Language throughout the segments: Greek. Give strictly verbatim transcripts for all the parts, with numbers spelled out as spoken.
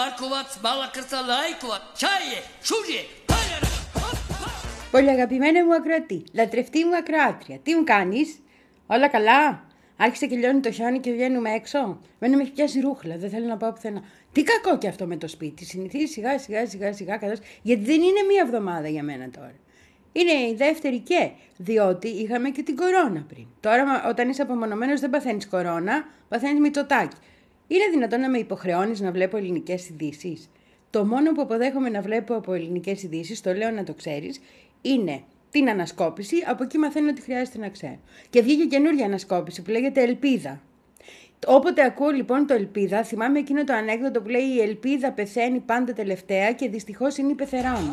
Πολύ αγαπημένα μου ακροατή, λατρευτή μου ακροάτρια, τι μου κάνεις? Όλα καλά? Άρχισε και λιώνει το χιόνι και βγαίνουμε έξω. Μένω με έχει πιάσει ρούχλα, δεν θέλω να πάω πουθενά. Τι κακό και αυτό με το σπίτι. Συνηθίζει σιγά σιγά σιγά σιγά, καθώς... γιατί δεν είναι μία εβδομάδα για μένα τώρα. Είναι η δεύτερη και, διότι είχαμε και την κορώνα πριν. Τώρα, όταν είσαι απομονωμένος, δεν παθαίνεις κορώνα, παθαίνεις Μητσοτάκη. Είναι δυνατόν να με υποχρεώνεις να βλέπω ελληνικές ειδήσεις? Το μόνο που αποδέχομαι να βλέπω από ελληνικές ειδήσεις, το λέω να το ξέρεις, είναι την ανασκόπηση. Από εκεί μαθαίνω ότι χρειάζεται να ξέρω. Και βγήκε καινούργια ανασκόπηση που λέγεται Ελπίδα. Όποτε ακούω λοιπόν το Ελπίδα, θυμάμαι εκείνο το ανέκδοτο που λέει «Η ελπίδα πεθαίνει πάντα τελευταία και δυστυχώς είναι η πεθερά μου».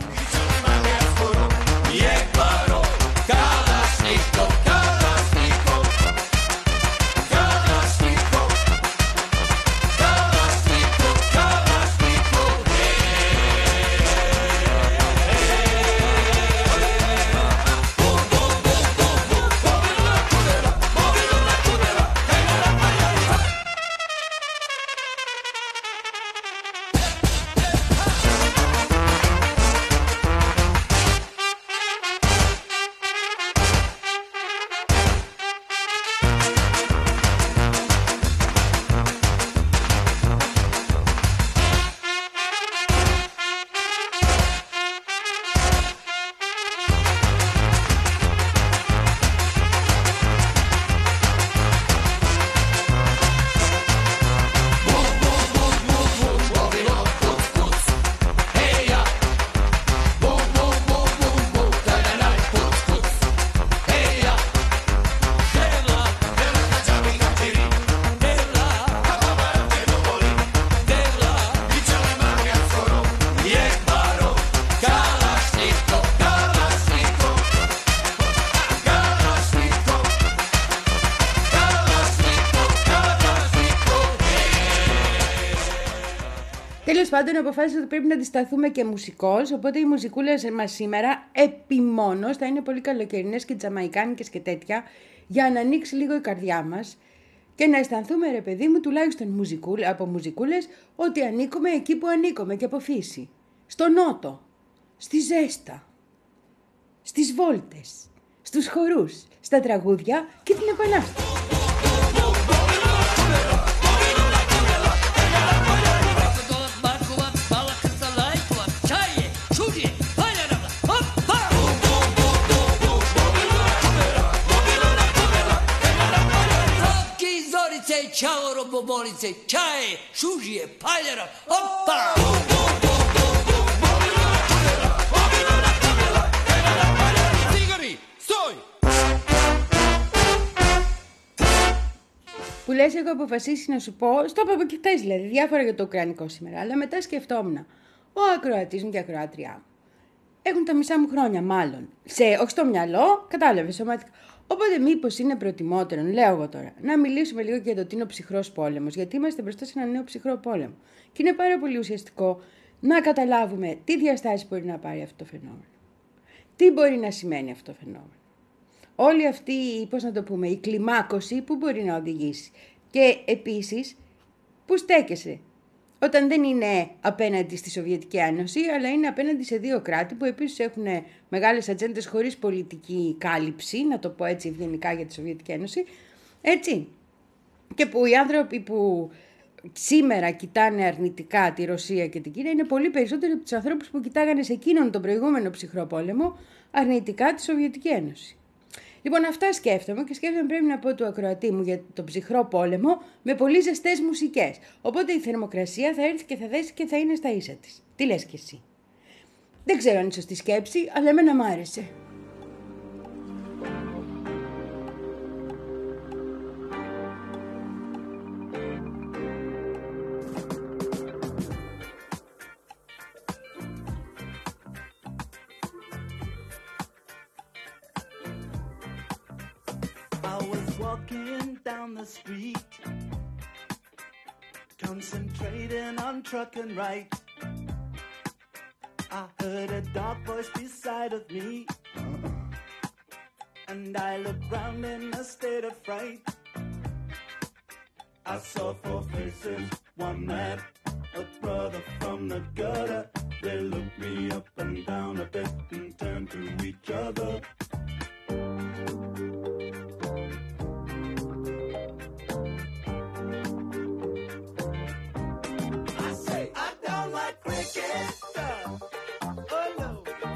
Τέλος πάντων, αποφάσισα ότι πρέπει να αντισταθούμε και μουσικώς, οπότε οι μουσικούλες μας σήμερα επιμόνως θα είναι πολύ καλοκαιρινές και τζαμαϊκάνικες και τέτοια, για να ανοίξει λίγο η καρδιά μας και να αισθανθούμε, ρε παιδί μου, τουλάχιστον μουσικούλ, από μουσικούλες, ότι ανήκουμε εκεί που ανήκουμε και από φύση. Στο νότο, στη ζέστα, στις βόλτες, στους χορούς, στα τραγούδια και την επανάσταση. Ciao robobonice, čaje, šužije, paljara, opa! Τσίγαρι, στόι! Που λες, έχω αποφασίσει να σου πω, στο είπα από και χτες δηλαδή, διάφορα για το ουκρανικό σήμερα, αλλά μετά σκεφτόμουν, ο ακροατής μου και η ακροάτριά μου έχουν τα μισά μου χρόνια μάλλον, σε, όχι στο μυαλό, κατάλαβες, σωματικά. Οπότε, μήπως είναι προτιμότερο, λέω εγώ τώρα, να μιλήσουμε λίγο για το τι είναι ο ψυχρός πόλεμος, γιατί είμαστε μπροστά σε ένα νέο ψυχρό πόλεμο. Και είναι πάρα πολύ ουσιαστικό να καταλάβουμε τι διαστάσεις μπορεί να πάρει αυτό το φαινόμενο. Τι μπορεί να σημαίνει αυτό το φαινόμενο. Όλη αυτή, πώς να το πούμε, η κλιμάκωση που μπορεί να οδηγήσει. Και επίσης, που στέκεσαι. Όταν δεν είναι απέναντι στη Σοβιετική Ένωση, αλλά είναι απέναντι σε δύο κράτη που επίσης έχουν μεγάλες ατζέντες χωρίς πολιτική κάλυψη, να το πω έτσι ευγενικά για τη Σοβιετική Ένωση, έτσι. Και που οι άνθρωποι που σήμερα κοιτάνε αρνητικά τη Ρωσία και την Κίνα είναι πολύ περισσότεροι από τους ανθρώπους που κοιτάγανε σε εκείνον τον προηγούμενο ψυχρό πόλεμο αρνητικά τη Σοβιετική Ένωση. Λοιπόν, αυτά σκέφτομαι και σκέφτομαι πρέπει να πω του ακροατή μου για τον ψυχρό πόλεμο με πολύ ζεστές μουσικές. Οπότε η θερμοκρασία θα έρθει και θα δέσει και θα είναι στα ίσα της. Τι λες κι εσύ? Δεν ξέρω αν είναι σωστή σκέψη, αλλά εμένα μ' άρεσε. Walking down the street, concentrating on truck and right. I heard a dark voice beside of me, and I looked round in a state of fright. I saw four faces, one man, a brother from the gutter. They look me up and down a bit and turn to each other. I say I don't like cricket. Oh no,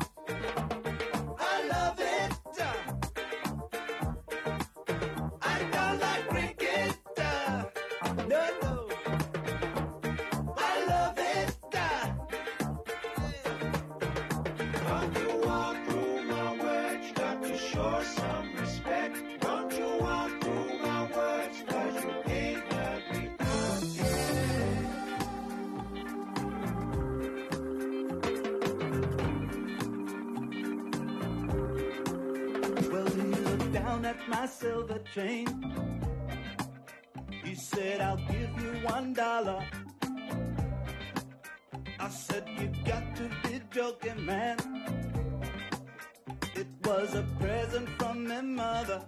I love it. I don't like cricket. No, no, I love it. Don't you walk through my words, got to show some respect. Don't you walk through my words, 'cause you ain't let me down yet. Well, he looked down at my silver chain. He said, I'll give you one dollar. I said, you got to be joking, man. It was a present from my mother.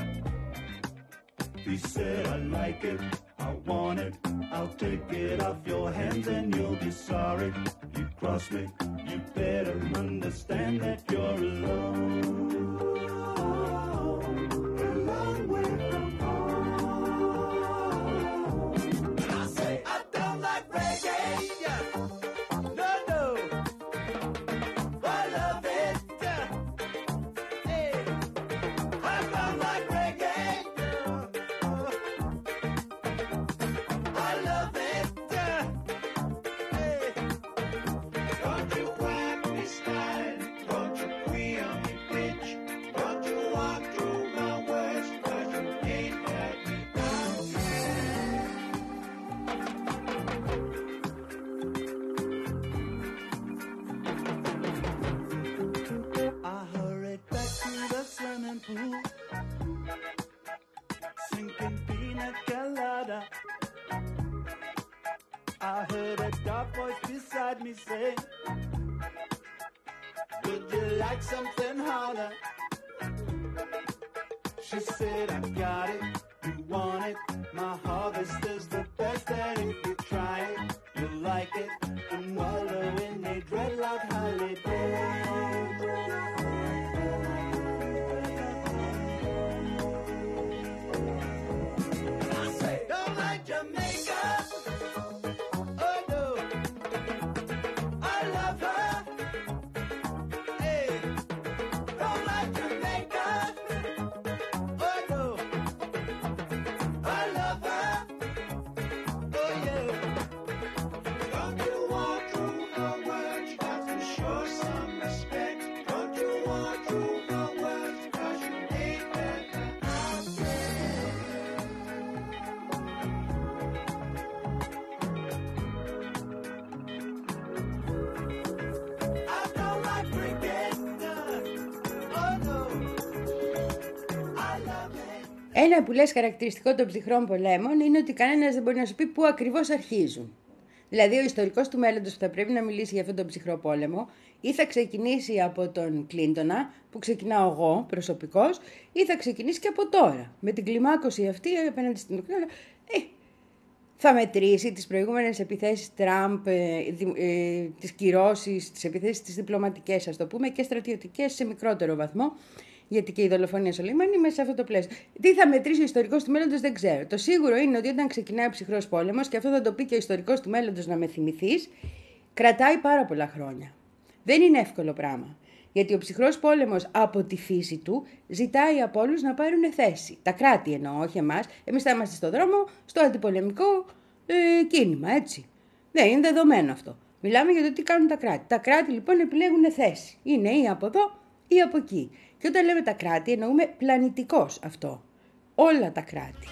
He said, I like it, I want it. I'll take it off your hands and you'll be sorry. You cross me, you better understand that you're alone. A long way from home. I say, I don't like reggae. No, no, I love it. Hey, I don't like reggae. I love it. Hey, don't you whack me style, don't you queer on me bitch, don't you walk through my words, 'cause you ain't let me down yet. I hurried back to the swimming pool, sinking pina colada. I heard a dark voice beside me say, would you like something harder? She said, I got it, you want it. My harvest is the best, and if you try it, you'll like it. And wallow in a dreadlock holiday. I say, don't like Jamaica. Oh no, I love her. Hey, don't like Jamaica. Oh no, I love her. Oh yeah. Don't you walk through my words, got to show some respect. Don't you walk through my words, 'cause you ain't let me down yet. I don't like cricket. Oh no, I love it. Ένα που λες χαρακτηριστικό των ψυχρών πολέμων είναι ότι κανένας δεν μπορεί να σου πει πού ακριβώς αρχίζουν. Δηλαδή, ο ιστορικός του μέλλοντος που θα πρέπει να μιλήσει για αυτόν τον ψυχρό πόλεμο, ή θα ξεκινήσει από τον Κλίντονα, που ξεκινάω εγώ προσωπικώς, ή θα ξεκινήσει και από τώρα. Με την κλιμάκωση αυτή απέναντι στην Ουκρανία. Ε, θα μετρήσει τις προηγούμενες επιθέσεις Τραμπ, ε, δι, ε, τις κυρώσεις, τις επιθέσεις τις διπλωματικές, ας το πούμε, και στρατιωτικές σε μικρότερο βαθμό, γιατί και η δολοφονία Σολεϊμάνι μέσα σε αυτό το πλαίσιο. Τι θα μετρήσει ο ιστορικός του μέλλοντος δεν ξέρω. Το σίγουρο είναι ότι όταν ξεκινάει ο ψυχρός πόλεμος, και αυτό θα το πει και ο ιστορικός του μέλλοντος να με θυμηθείς, κρατάει πάρα πολλά χρόνια. Δεν είναι εύκολο πράγμα. Γιατί ο ψυχρός πόλεμος από τη φύση του ζητάει από όλους να πάρουν θέση. Τα κράτη εννοώ, όχι εμάς. Εμείς θα είμαστε στον δρόμο, στο αντιπολεμικό ε, κίνημα, έτσι. Ναι, είναι δεδομένο αυτό. Μιλάμε για το τι κάνουν τα κράτη. Τα κράτη λοιπόν επιλέγουν θέση. Είναι ή από εδώ ή από εκεί. Και όταν λέμε τα κράτη εννοούμε πλανητικός αυτό. Όλα τα κράτη.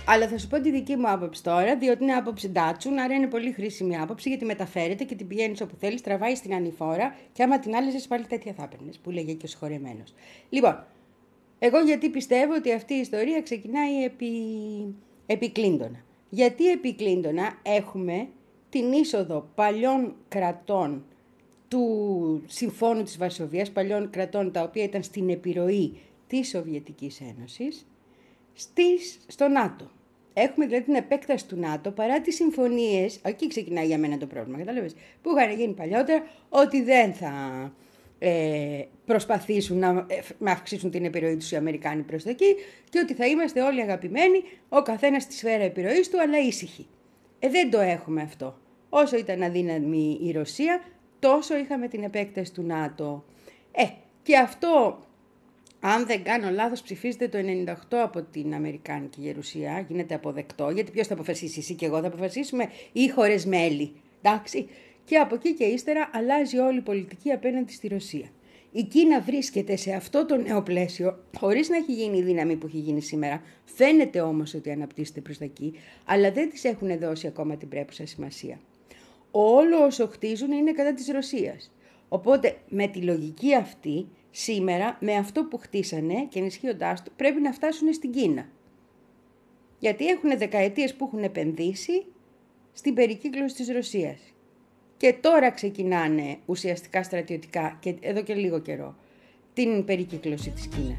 Αλλά θα σου πω τη δική μου άποψη τώρα, διότι είναι άποψη Ντάτσουν, άρα είναι πολύ χρήσιμη άποψη, γιατί μεταφέρεται και την πηγαίνεις όπου θέλεις, τραβάει στην ανηφόρα και άμα την άλλαζες πάλι τέτοια θα έπαιρνες, που λέγε και ο συγχωρεμένος. Λοιπόν, εγώ γιατί πιστεύω ότι αυτή η ιστορία ξεκινάει επί, επί Κλίντονα. Γιατί επί Κλίντονα έχουμε την είσοδο παλιών κρατών του Συμφώνου της Βαρσοβίας, παλιών κρατών τα οποία ήταν στην επιρροή της Σοβιετικής Ένωσης, στις, στο ΝΑΤΟ. Έχουμε δηλαδή την επέκταση του ΝΑΤΟ παρά τις συμφωνίες, εκεί ξεκινάει για μένα το πρόβλημα, κατάλαβες, που είχαν γίνει παλιότερα, ότι δεν θα ε, προσπαθήσουν να, ε, να αυξήσουν την επιρροή τους οι Αμερικάνοι προς τα εκεί και ότι θα είμαστε όλοι αγαπημένοι, ο καθένας στη σφαίρα επιρροής του, αλλά ήσυχοι. Ε, δεν το έχουμε αυτό. Όσο ήταν αδύναμη η Ρωσία, τόσο είχαμε την επέκταση του ΝΑΤΟ. Ε, και αυτό, αν δεν κάνω λάθος, ψηφίζεται το ενενήντα οκτώ από την Αμερικάνικη Γερουσία, γίνεται αποδεκτό, γιατί ποιος θα αποφασίσει, εσύ και εγώ θα αποφασίσουμε, ή χώρες μέλη, εντάξει. Και από εκεί και ύστερα αλλάζει όλη η πολιτική απέναντι στη Ρωσία. Η Κίνα βρίσκεται σε αυτό το νέο πλαίσιο, χωρίς να έχει γίνει η δύναμη που έχει γίνει σήμερα. Φαίνεται όμως ότι αναπτύσσεται προς τα εκεί, αλλά δεν της έχουν δώσει ακόμα την πρέπουσα σημασία. Όλο όσο χτίζουν είναι κατά της Ρωσίας. Οπότε με τη λογική αυτή, σήμερα με αυτό που χτίσανε και ενισχύοντάς το, πρέπει να φτάσουν στην Κίνα. Γιατί έχουν δεκαετίες που έχουν επενδύσει στην περικύκλωση της Ρωσίας. Και τώρα ξεκινάνε ουσιαστικά στρατιωτικά, και εδώ και λίγο καιρό, την περικύκλωση της Κίνας.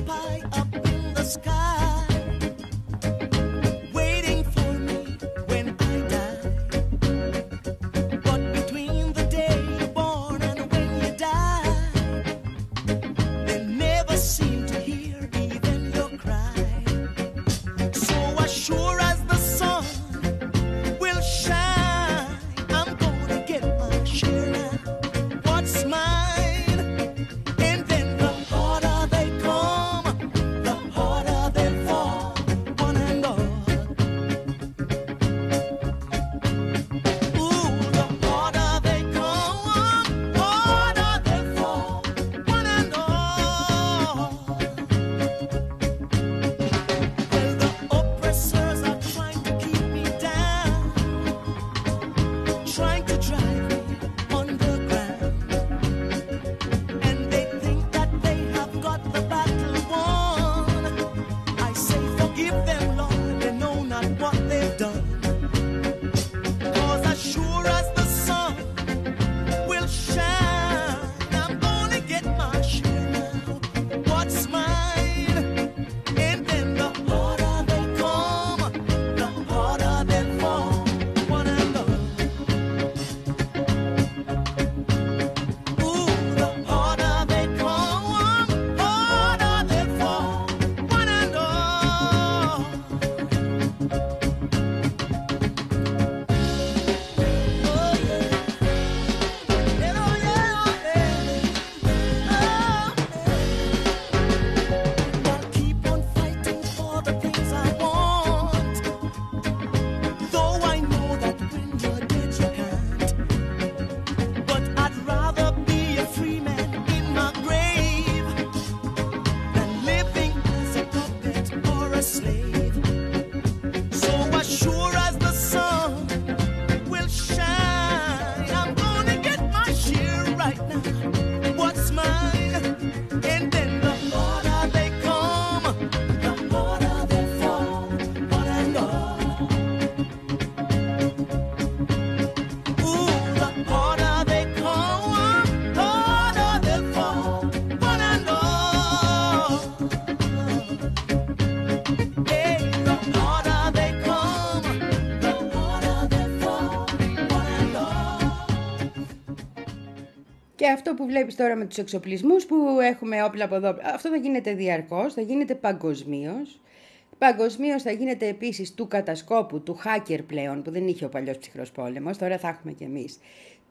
Και αυτό που βλέπεις τώρα με τους εξοπλισμούς που έχουμε όπλα από εδώ, αυτό θα γίνεται διαρκώς, θα γίνεται παγκοσμίως. Παγκοσμίως θα γίνεται επίσης του κατασκόπου, του hacker πλέον, που δεν είχε ο παλιός ψυχρός πόλεμος, τώρα θα έχουμε κι εμείς,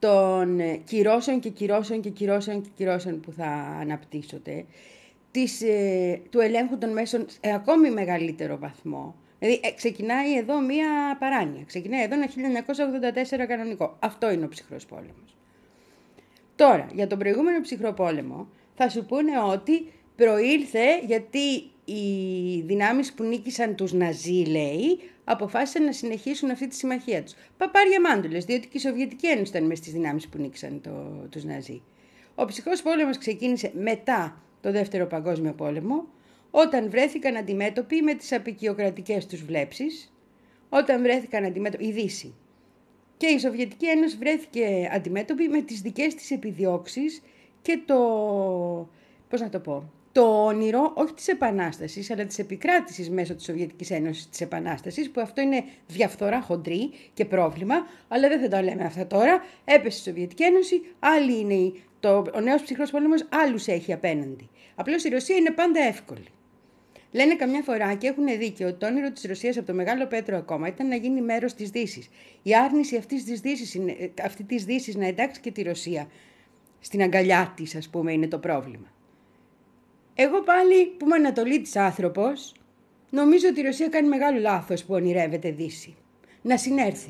των κυρώσεων και κυρώσεων και κυρώσεων και κυρώσεων που θα αναπτύσσονται, της, ε, του ελέγχου των μέσων σε ακόμη μεγαλύτερο βαθμό. Δηλαδή ε, ξεκινάει εδώ μία παράνοια, ξεκινάει εδώ ένα χίλια εννιακόσια ογδόντα τέσσερα κανονικό. Αυτό είναι ο ψυχρός πόλεμος. Τώρα, για τον προηγούμενο ψυχρό πόλεμο, θα σου πούνε ότι προήλθε γιατί οι δυνάμεις που νίκησαν τους Ναζί, λέει, αποφάσισαν να συνεχίσουν αυτή τη συμμαχία τους. Παπάρια μάντουλες, διότι και η Σοβιετική Ένωση ήταν μες στις δυνάμεις που νίκησαν το, τους Ναζί. Ο ψυχρός πόλεμος ξεκίνησε μετά το Δεύτερο Παγκόσμιο Πόλεμο, όταν βρέθηκαν αντιμέτωποι με τις απικιοκρατικές τους βλέψεις, όταν βρέθηκαν αντιμέτωποι, η Δύση. Και η Σοβιετική Ένωση βρέθηκε αντιμέτωπη με τις δικές της επιδιώξεις και το, πώς να το πω, το όνειρο, όχι της επανάστασης, αλλά της επικράτησης μέσω της Σοβιετικής Ένωσης της επανάστασης, που αυτό είναι διαφθορά χοντρή και πρόβλημα, αλλά δεν θα το λέμε αυτά τώρα. Έπεσε η Σοβιετική Ένωση, άλλη είναι η, το, ο νέος ψυχρός πόλεμος, άλλους έχει απέναντι. Απλώς η Ρωσία είναι πάντα εύκολη. Λένε καμιά φορά και έχουν δίκιο ότι το όνειρο της Ρωσίας από το Μεγάλο Πέτρο ακόμα ήταν να γίνει μέρος της Δύσης. Η άρνηση αυτής της Δύσης, είναι, αυτή της Δύσης να εντάξει και τη Ρωσία στην αγκαλιά της, ας πούμε, είναι το πρόβλημα. Εγώ πάλι που είμαι ανατολίτης άνθρωπος, νομίζω ότι η Ρωσία κάνει μεγάλο λάθος που ονειρεύεται Δύση. Να συνέρθει.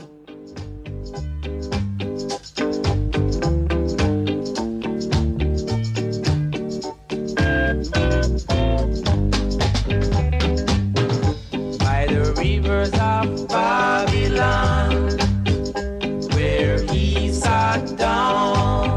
Rivers of Babylon, where he sat down,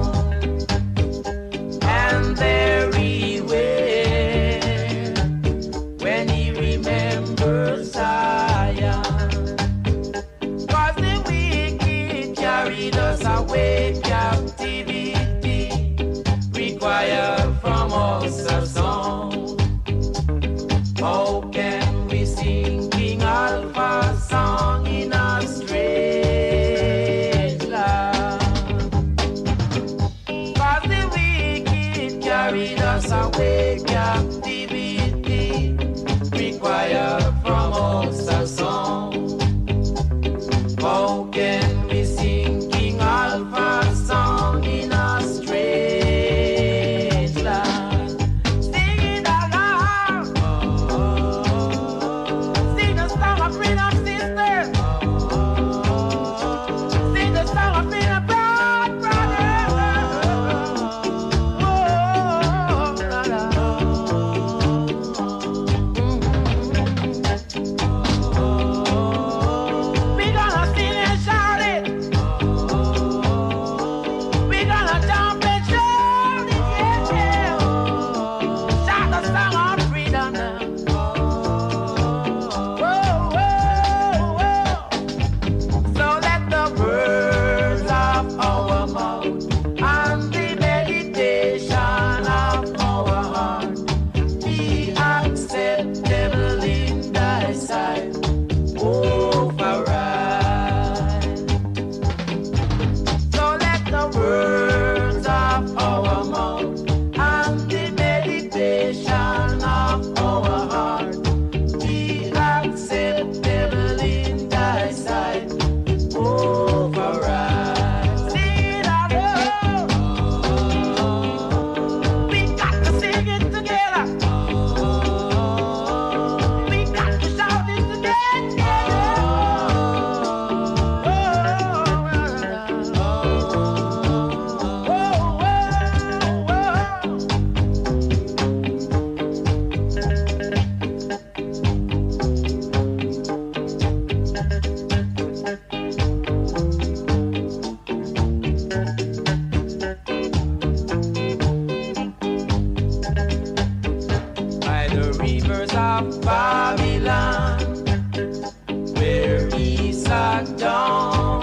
and there he went when he remembered Zion. 'Cause the wicked carried us away, captivity required from us a song. How can we sing Alpha's song in a strange land? 'Cause the wicked carried us away, captivity required from us a song. How can we sing King Alpha's song in a strange land? Sing it aloud. Sing the song of freedom, sister. Sing the song of freedom, broad brother. Oh, la, la. We gonna sing and shout it. We gonna jump and shout it, yeah, yeah. Shout the song of freedom now. Whoa, whoa, whoa. So let the words of our mouth and the meditation of our heart be acceptable in thy sight, override. So let the words of our mouth and the meditation of our heart be acceptable in thy sight, override. Sing it out loud. We got to sing it together. We got to shout it together. Oh, oh, oh, by the rivers of Babylon, where he sat down,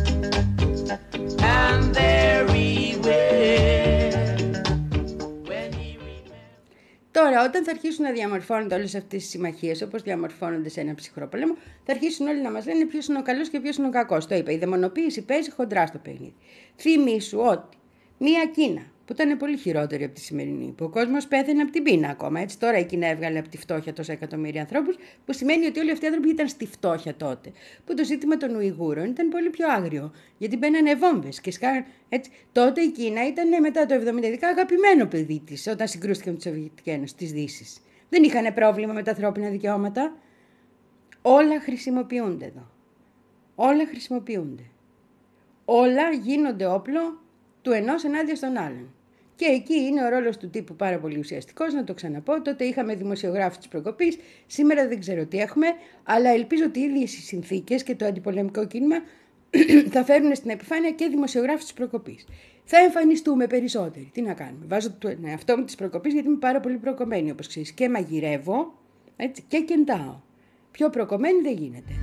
and there he went when he remembered. Τώρα, όταν θα αρχίσουν να διαμορφώνονται όλες αυτές τις συμμαχίες, όπως διαμορφώνονται σε ένα ψυχρό πόλεμο, θα αρχίσουν όλοι να μας λένε ποιος είναι ο καλός και ποιος είναι ο κακός. Το είπα, η δαιμονοποίηση παίζει χοντρά στο παιχνίδι. Θυμήσου ότι μία Κίνα, που ήταν πολύ χειρότερη από τη σημερινή, που ο κόσμος πέθαινε από την πείνα ακόμα. Έτσι, τώρα η Κίνα έβγαλε από τη φτώχεια τόσα εκατομμύρια ανθρώπους, που σημαίνει ότι όλοι αυτοί οι άνθρωποι ήταν στη φτώχεια τότε. Που το ζήτημα των Ουιγούρων ήταν πολύ πιο άγριο, γιατί μπαίνανε βόμβες και σκάγαν. Έτσι. Τότε η Κίνα ήταν μετά το εβδομήντα ειδικά αγαπημένο παιδί της, όταν συγκρούστηκε με τη Σοβιετική Ένωση της Δύσης. Δεν είχαν πρόβλημα με τα ανθρώπινα δικαιώματα. Όλα χρησιμοποιούνται εδώ. Όλα χρησιμοποιούνται. Όλα γίνονται όπλο του ενός ενάντια στον άλλον. Και εκεί είναι ο ρόλος του τύπου πάρα πολύ ουσιαστικός, να το ξαναπώ. Τότε είχαμε δημοσιογράφους της προκοπής, σήμερα δεν ξέρω τι έχουμε, αλλά ελπίζω ότι οι ίδιες οι συνθήκες και το αντιπολεμικό κίνημα θα φέρουν στην επιφάνεια και δημοσιογράφους της προκοπής. Θα εμφανιστούμε περισσότεροι. Τι να κάνουμε. Βάζω τον εαυτό μου της προκοπής γιατί είμαι πάρα πολύ προκομμένη, όπως ξέρεις. Και μαγειρεύω, έτσι, και κεντάω. Πιο προκομμένη δεν γίνεται.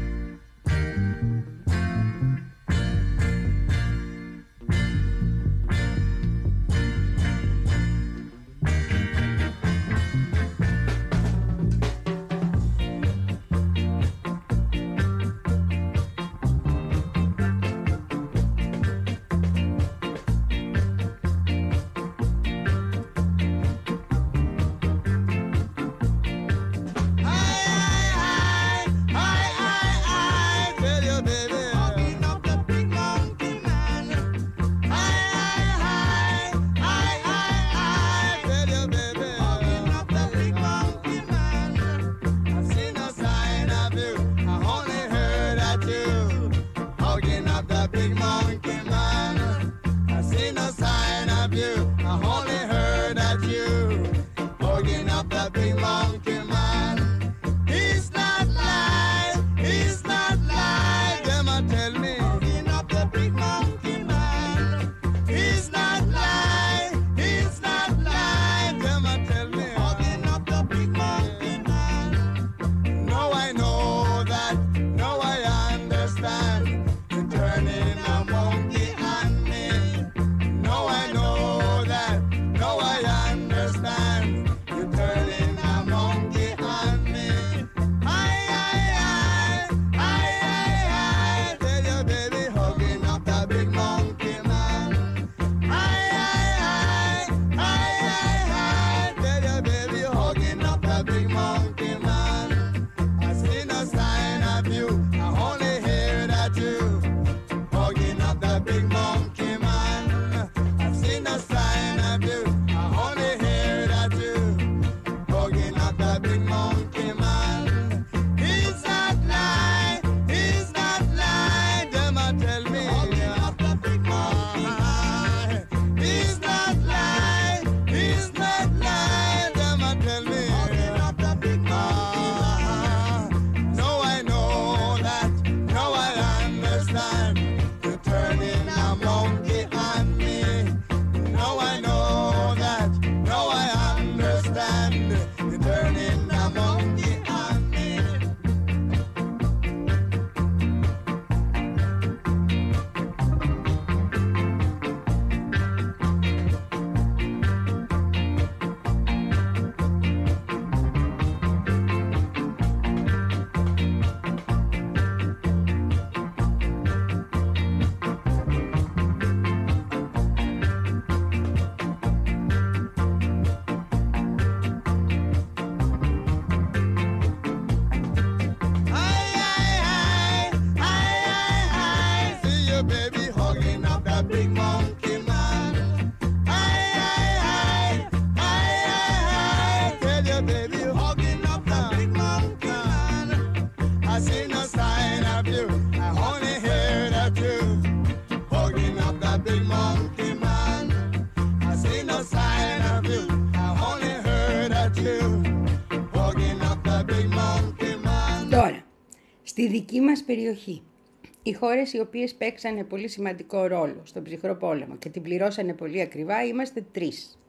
Τώρα, στη δική μας περιοχή, οι χώρες οι οποίες παίξανε πολύ σημαντικό ρόλο στον ψυχρό πόλεμο και την πληρώσανε πολύ ακριβά, είμαστε τρεις.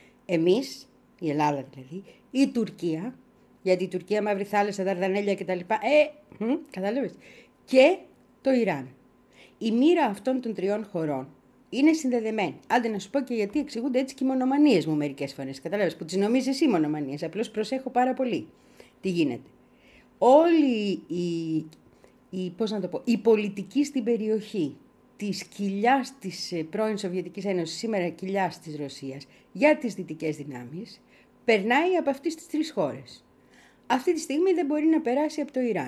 Εμείς, η Ελλάδα δηλαδή, η Τουρκία, γιατί η Τουρκία, Μαύρη Θάλασσα, Δαρδανέλια κτλ. Ε, μ, κατάλαβες, και το Ιράν. Η μοίρα αυτών των τριών χωρών είναι συνδεδεμένη. Άντε να σου πω και γιατί εξηγούνται έτσι και οι μονομανίες μου μερικές φορές. Κατάλαβες, που τις νομίζεις εσύ μονομανίες. Απλώς προσέχω πάρα πολύ τι γίνεται. Όλη η, η, πώς να το πω, η πολιτική στην περιοχή της κοιλιάς της πρώην Σοβιετικής Ένωσης, σήμερα κοιλιάς της Ρωσίας, για τις δυτικές δυνάμεις, περνάει από αυτές τις τρεις χώρες. Αυτή τη στιγμή δεν μπορεί να περάσει από το Ιράν.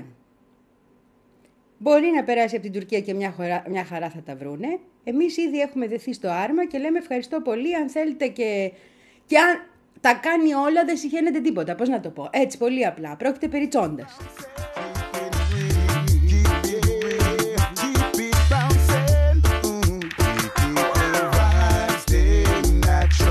Μπορεί να περάσει από την Τουρκία και μια, χώρα, μια χαρά θα τα βρούνε. Εμείς ήδη έχουμε δεθεί στο άρμα και λέμε ευχαριστώ πολύ, αν θέλετε και, και αν τα κάνει όλα δεν συχαίνεται τίποτα. Πώς να το πω, έτσι πολύ απλά, πρόκειται περί τσόντας. Keep it bouncing, mm, keep the vibes staying natural.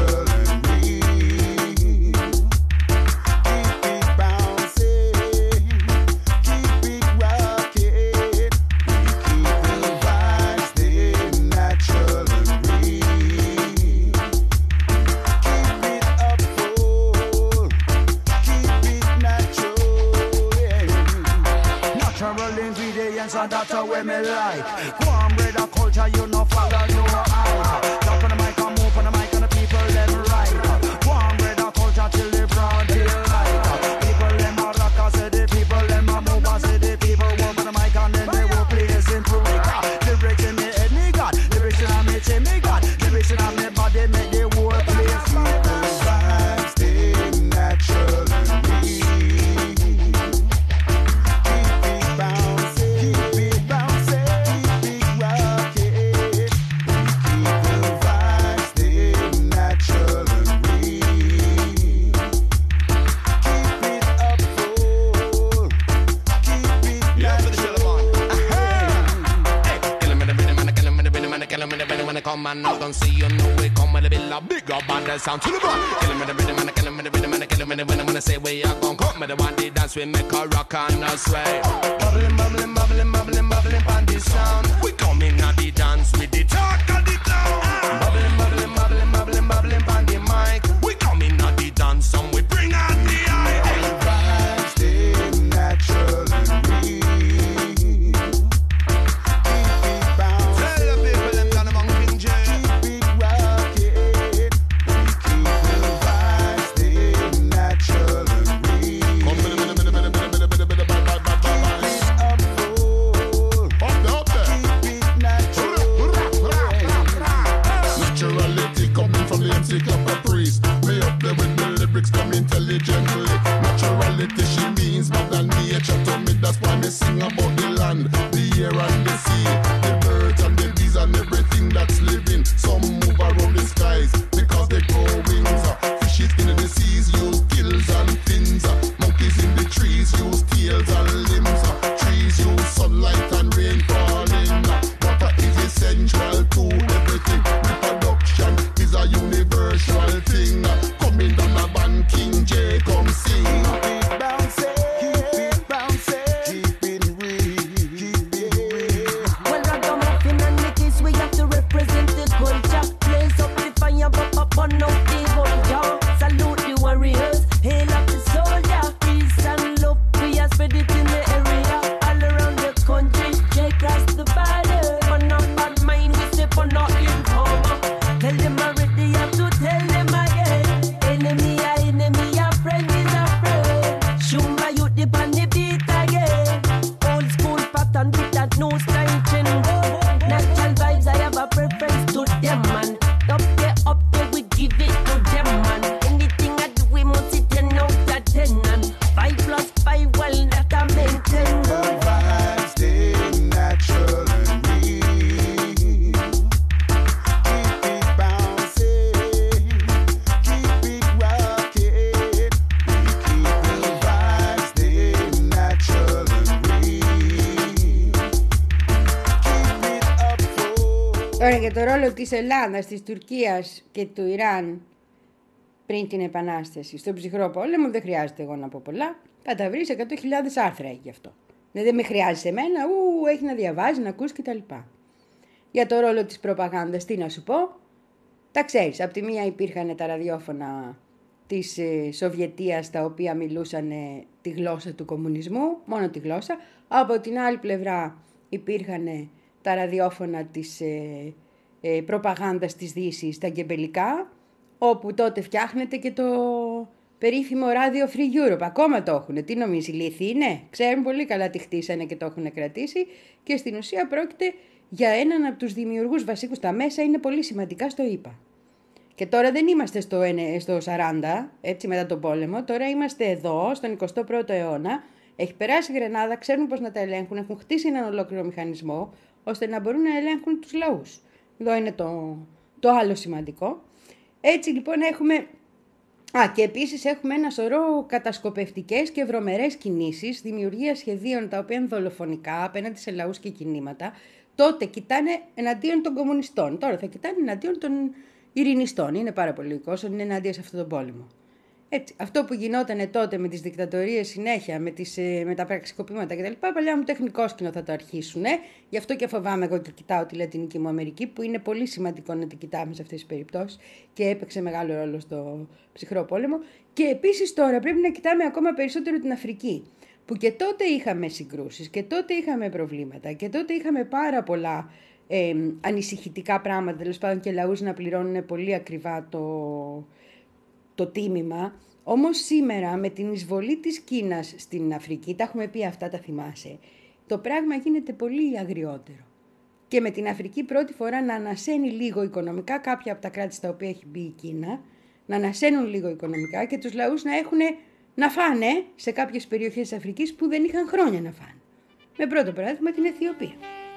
science and that's the way me like. Cornbread a culture, you no follow no hype. Jump on the mic and move on the mic and the people them right. Cornbread a culture till the broad daylight. People them a rock and say the people them a move and say the people walk on the mic and then they will play simple. Lyrics in me head me got, lyrics in me chin me got, lyrics in me body make the whole place feel. Vibes stay natural. Come and now don't see you know we come with a bill of bigger band that sound to the bar. Kill him with the rhythm and kill him with the rhythm and kill him with the rhythm. When I say we are gon' come with the one day dance we make a rock and a sway. Bubbling, bubbling, bubbling, bubbling, bubbling on the sound. We come in at the dance with the talk of the town. Bubbling, bubbling, bubbling, bubbling, bubbling on the mic. We come in at the dance and we bring out the eye. Vibes stay natural. Intelligently, naturality she means more than nature to me. That's why me sing about the land, the air and the sea, the birds and the bees and everything that's living. Some move around the skies because they grow wings. Fishes in the seas use gills and fins. Monkeys in the trees use tails and limbs. Trees use sunlight and rain falling. Water is essential to everything. Reproduction is a universal thing. Coming down a band, King J come sing. Keep it bouncing, keep it bouncing, keep it real, keep it real. Well, ragamuffin and the kids, we have to represent the culture. Blaze up the fire, pop up, burn out the vulture. Salute the warriors, hail up the soldier. Peace and love, we are spread it in the area. All around the country, J cross the border. Burn up bad mind, we step on our informer. Tell them already, have to tell them again. Enemy are enemy, a friend is a friend. Shumba you dip on the beat again. Old school pattern with that no style trend. Natural vibes, I have a preference to them, man. Up there, up there, we give it to them, man. Anything I do, we must it ten out of ten, and five plus five, well, that I maintain. Vibes stay natural and real. Keep it bouncing, keep it rocking. We keep the vibes stay natural and real. Keep it up for. Τώρα για το ρόλο της Ελλάδας, της Τουρκίας και του Ιράν πριν την Επανάσταση στον ψυχρό πόλεμο δεν χρειάζεται εγώ να πω πολλά. Θα τα βρεις εκατό χιλιάδες άρθρα έχει γι' αυτό. Δεν με χρειάζεται εμένα, ου, έχει να διαβάζει, να ακούς κτλ. Για το ρόλο της προπαγάνδας, τι να σου πω. Τα ξέρεις, από τη μία υπήρχαν τα ραδιόφωνα της ε, Σοβιετίας τα οποία μιλούσαν ε, τη γλώσσα του κομμουνισμού, μόνο τη γλώσσα. Από την άλλη πλευρά υπήρχαν τα ραδιόφωνα της ε, ε, προπαγάνδας της Δύσης, τα γκεμπελικά, όπου τότε φτιάχνεται και το περίφημο Radio Free Europe. Ακόμα το έχουν. Τι νομίζει, ηλίθιοι είναι? Ξέρουν πολύ καλά τι χτίσανε και το έχουν κρατήσει και στην ουσία πρόκειται για έναν από τους δημιουργούς βασικούς. Τα μέσα είναι πολύ σημαντικά στο ΙΠΑ. Και τώρα δεν είμαστε στο, στο σαράντα, έτσι μετά τον πόλεμο, τώρα είμαστε εδώ, στον εικοστό πρώτο αιώνα, έχει περάσει η Γρενάδα, ξέρουν πώς να τα ελέγχουν, έχουν χτίσει έναν ολόκληρο μηχανισμό, ώστε να μπορούν να ελέγχουν τους λαούς. Εδώ είναι το, το άλλο σημαντικό. Έτσι λοιπόν έχουμε... Α, και επίσης έχουμε ένα σωρό κατασκοπευτικές και βρωμερές κινήσεις, δημιουργία σχεδίων τα οποία είναι δολοφονικά απέναντι σε λαούς και κινήματα. Τότε κοιτάνε εναντίον των κομμουνιστών, τώρα θα κοιτάνε εναντίον των ειρηνιστών. Είναι πάρα πολύ κόσμο, είναι εναντίον σε αυτόν τον πόλεμο. Έτσι, αυτό που γινόταν τότε με τις δικτατορίες συνέχεια, με, τις, με τα πραξικοπήματα κτλ. Παλιά μου τεχνικό σκηνό θα το αρχίσουν. Γι' αυτό και φοβάμαι εγώ και κοιτάω τη Λατινική μου Αμερική, που είναι πολύ σημαντικό να την κοιτάμε σε αυτές τις περιπτώσεις και έπαιξε μεγάλο ρόλο στο ψυχρό πόλεμο. Και επίσης τώρα πρέπει να κοιτάμε ακόμα περισσότερο την Αφρική, που και τότε είχαμε συγκρούσεις και τότε είχαμε προβλήματα και τότε είχαμε πάρα πολλά ε, ανησυχητικά πράγματα, τέλος πάντων, και λαούς να πληρώνουν πολύ ακριβά το, το τίμημα. Όμως σήμερα με την εισβολή της Κίνας στην Αφρική, τα έχουμε πει αυτά, τα θυμάσαι, το πράγμα γίνεται πολύ αγριότερο. Και με την Αφρική πρώτη φορά να ανασένει λίγο οικονομικά κάποια από τα κράτη στα οποία έχει μπει η Κίνα, να ανασένουν λίγο οικονομικά και τους λαούς να έχουν να φάνε σε κάποιες περιοχές της Αφρικής που δεν είχαν χρόνια να φάνε. Με πρώτο παράδειγμα την Αιθιοπία.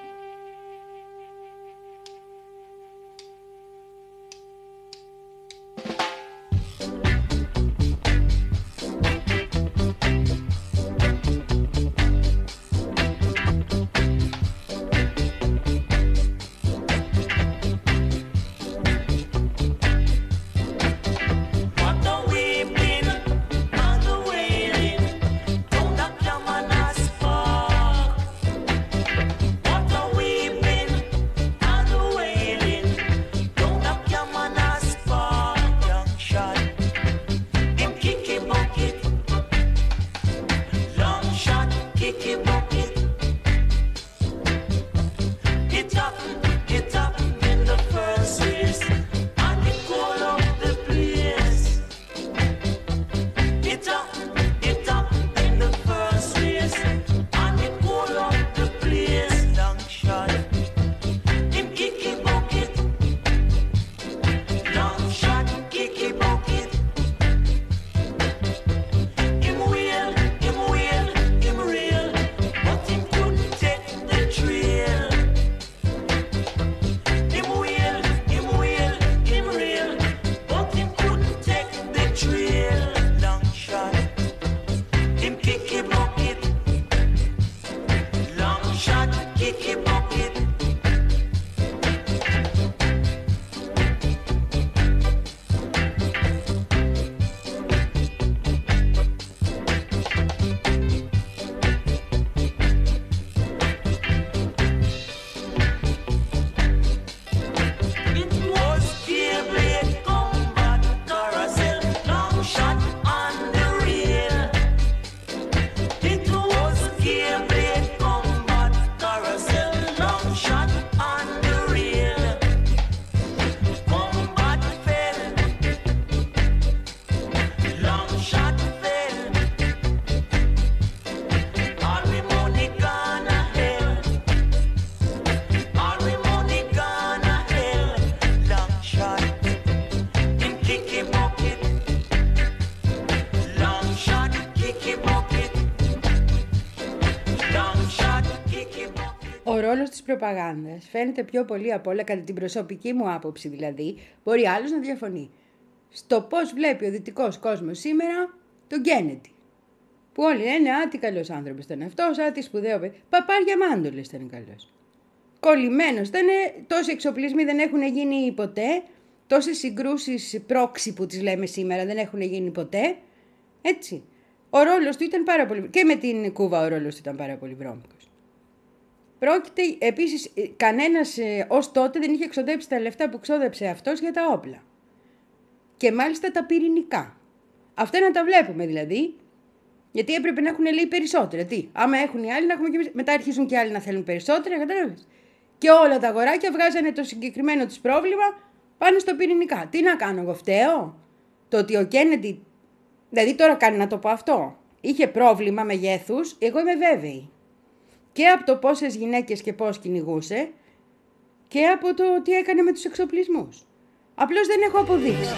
Ο ρόλος της προπαγάνδας φαίνεται πιο πολύ απ' όλα, κατά την προσωπική μου άποψη δηλαδή, μπορεί άλλος να διαφωνεί, στο πώς βλέπει ο δυτικός κόσμος σήμερα τον Κέννεντι. Που όλοι λένε, α, τι καλός άνθρωπος ήταν αυτός, α, τι σπουδαίο παιδί. Παπάρια μάντολες ήταν καλός. Κολλημένος ήταν, τόσοι εξοπλισμοί δεν έχουν γίνει ποτέ, τόσες συγκρούσεις πρόξη που τις λέμε σήμερα δεν έχουν γίνει ποτέ, έτσι. Ο ρόλος του ήταν πάρα πολύ, και με την Κούβα ο ρόλος του ήταν πάρα πολύ βρώμικος. Πρόκειται, επίσης, κανένας ε, ως τότε δεν είχε εξοδέψει τα λεφτά που ξόδεψε αυτός για τα όπλα. Και μάλιστα τα πυρηνικά. Αυτά να τα βλέπουμε δηλαδή, γιατί έπρεπε να έχουν λέει περισσότερα. Τι, άμα έχουν οι άλλοι να έχουμε και εμείς, μετά αρχίζουν και οι άλλοι να θέλουν περισσότερα, κατάλαβες. Και όλα τα αγοράκια βγάζανε το συγκεκριμένο τους πρόβλημα πάνω στο πυρηνικά. Τι να κάνω, εγώ φταίω? Το ότι ο Κέννεντι, δηλαδή τώρα κάνει να το πω αυτό, είχε πρόβλημα μεγέθους, εγώ είμαι βέβαιη. Και από το πόσες γυναίκες και πώς κυνηγούσε και από το τι έκανε με τους εξοπλισμούς. Απλώς δεν έχω αποδείξει.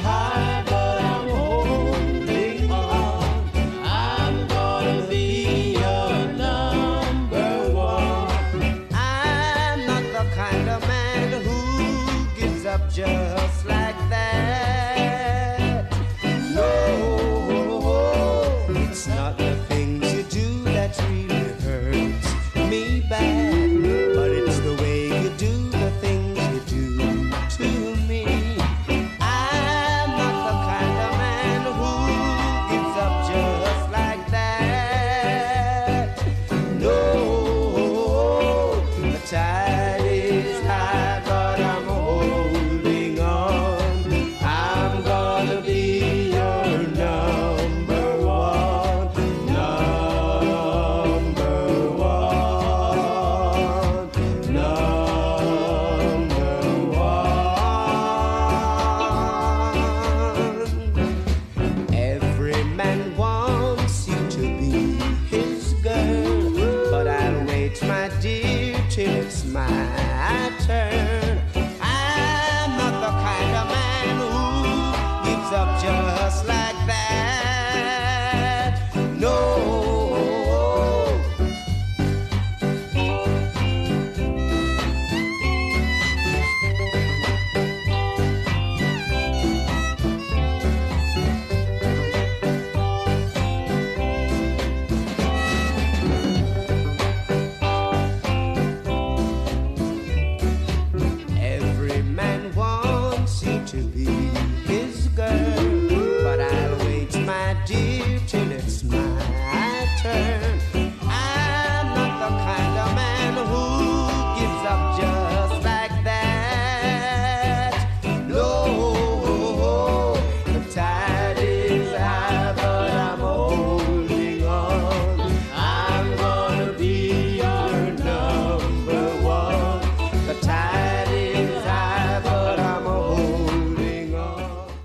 Just like that. No, it's not the things you do that really hurts me bad, but it's the way you do the things you do to me. I'm not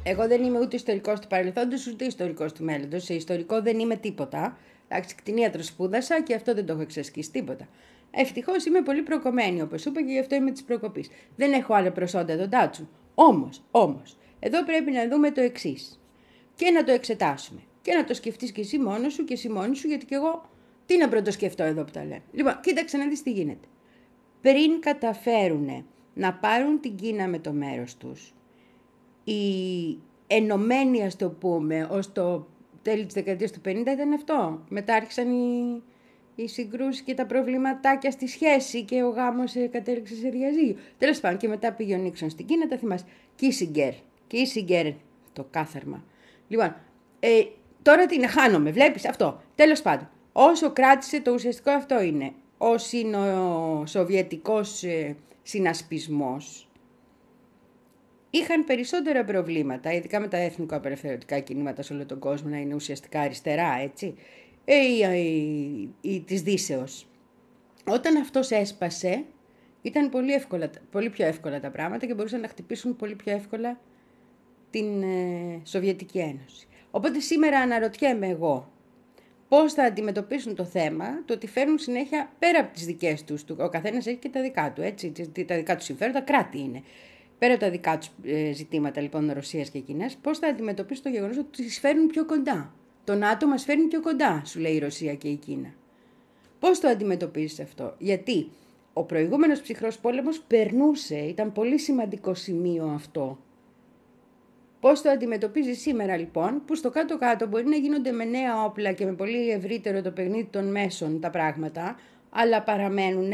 Εγώ δεν είμαι ούτε ιστορικός του παρελθόντος, ούτε ιστορικός του μέλλοντος. Σε ιστορικό δεν είμαι τίποτα. Εντάξει, κτηνίατρο σπούδασα και αυτό δεν το έχω εξασκήσει τίποτα. Ευτυχώς είμαι πολύ προκομμένη, όπως είπα, και γι' αυτό είμαι της προκοπής. Δεν έχω άλλα προσόντα τον τάτσου. Όμως, όμως, εδώ πρέπει να δούμε το εξής. Και να το εξετάσουμε. Και να το σκεφτείς και εσύ μόνος σου και εσύ μόνη σου, γιατί και εγώ τι να πρωτοσκεφτώ εδώ που τα λένε. Λοιπόν, κοίταξε να δεις τι γίνεται. Πριν καταφέρουν να πάρουν την Κίνα με το μέρος τους, οι ενωμένοι, ας το πούμε, ως το τέλη της δεκαετίας του πενήντα ήταν αυτό. Μετά άρχισαν οι, οι συγκρούσεις και τα προβληματάκια στη σχέση και ο γάμος ε, κατέληξε σε διαζύγιο. Τέλος πάντων, και μετά πήγε ο Νίξον στην Κίνα, τα θυμάσαι. Κίσιγκερ, Κίσιγκερ, το κάθαρμα. Λοιπόν, ε, τώρα τι είναι, χάνομαι, βλέπεις αυτό. Τέλος πάντων, όσο κράτησε, το ουσιαστικό αυτό είναι. Ο συνοσοβιετικός ε, συνασπισμός είχαν περισσότερα προβλήματα, ειδικά με τα εθνικοαπελευθερωτικά κινήματα σε όλο τον κόσμο, να είναι ουσιαστικά αριστερά, έτσι, ε, ε, ε, ε, της Δύσεως. Όταν αυτός έσπασε, ήταν πολύ, εύκολα, πολύ πιο εύκολα τα πράγματα και μπορούσαν να χτυπήσουν πολύ πιο εύκολα την ε, Σοβιετική Ένωση. Οπότε σήμερα αναρωτιέμαι εγώ, πώς θα αντιμετωπίσουν το θέμα, το ότι φέρνουν συνέχεια πέρα από τις δικές τους, ο καθένας έχει και τα δικά του, έτσι, τα δικά του συμφέροντα, κράτη είναι. Πέρα από τα δικά τους ε, ζητήματα λοιπόν Ρωσίας και Κίνας, πώς θα αντιμετωπίσουν το γεγονός ότι τις φέρνουν πιο κοντά. Το ΝΑΤΟ μας φέρνει πιο κοντά, σου λέει η Ρωσία και η Κίνα. Πώς το αντιμετωπίζεις αυτό? Γιατί ο προηγούμενος ψυχρός πόλεμος περνούσε, ήταν πολύ σημαντικό σημείο αυτό. Πώς το αντιμετωπίζεις σήμερα λοιπόν, που στο κάτω-κάτω μπορεί να γίνονται με νέα όπλα και με πολύ ευρύτερο το παιχνίδι των μέσων τα πράγματα, αλλά παραμένουν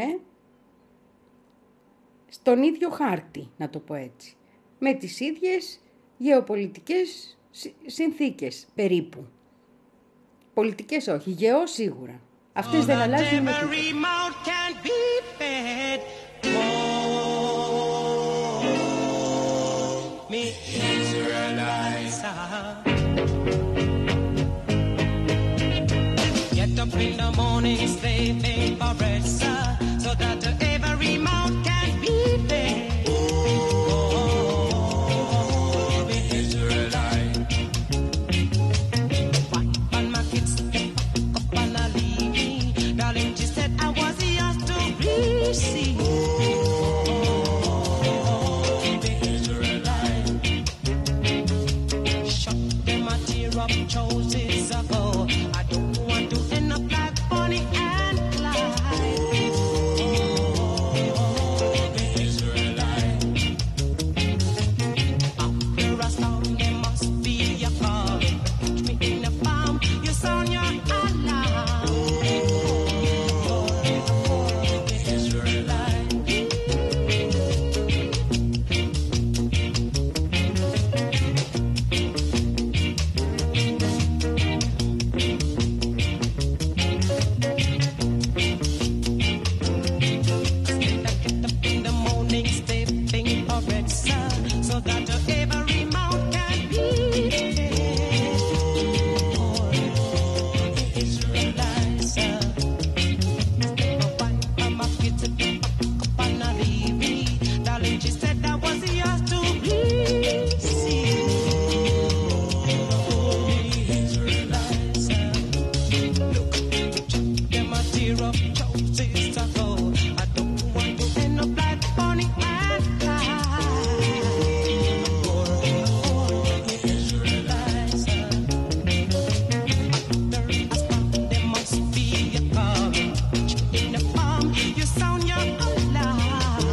στον ίδιο χάρτη, να το πω έτσι, με τις ίδιες γεωπολιτικές συνθήκες περίπου. Πολιτικές όχι, γεώ σίγουρα. Αυτές δεν αλλάζουν με Get up in the morning, slaving for bread, sir, so that every mouth can be fed. Oh, the Israelite. When my kids up and I leave me, darling, she said I was yours to receive. Oh, the Israelite. Shut them a tear up choices ago. I don't want to end up like Bonnie and Clyde. Oh, the Israelite. After a storm, there must be a calm. Catch me in the palm, you sound your alarm. Oh, the Israelite. In the morning, stepping for bread, sir, so that every mouth can be fed. Oh, the Israelites, sir. My kids up and I leave me. Darling, she said I was yours to receive. Oh, the Israelites, sir. Look, them a tear up choices ago. I don't want to end up like Bonnie and Clyde. Oh, the Israelites, sir. After a storm, there must be a calm. In the palm, you sound your alarm.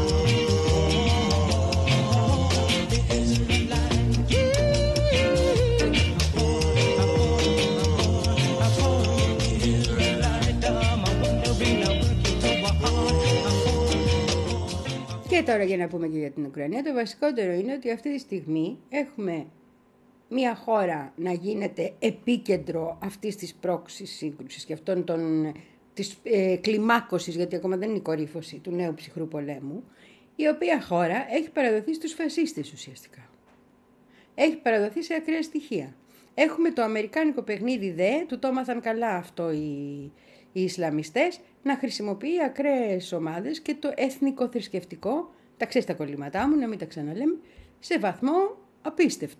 Oh, the Israelite. Και τώρα για να πούμε και για την Ουκρανία, το βασικότερο είναι ότι αυτή τη στιγμή έχουμε μια χώρα να γίνεται επίκεντρο αυτής της πρόξης σύγκρουσης και αυτών των, της ε, κλιμάκωσης, γιατί ακόμα δεν είναι η κορύφωση του νέου ψυχρού πολέμου, η οποία χώρα έχει παραδοθεί στους φασίστες ουσιαστικά. Έχει παραδοθεί σε ακραία στοιχεία. Έχουμε το αμερικάνικο παιχνίδι δε, του το έμαθαν καλά αυτό οι, οι Ισλαμιστές, να χρησιμοποιεί ακραίες ομάδες και το εθνικό θρησκευτικό, τα ξέρεις τα κολλήματά μου, να μην τα ξαναλέμε, σε βαθμό απίστευτο.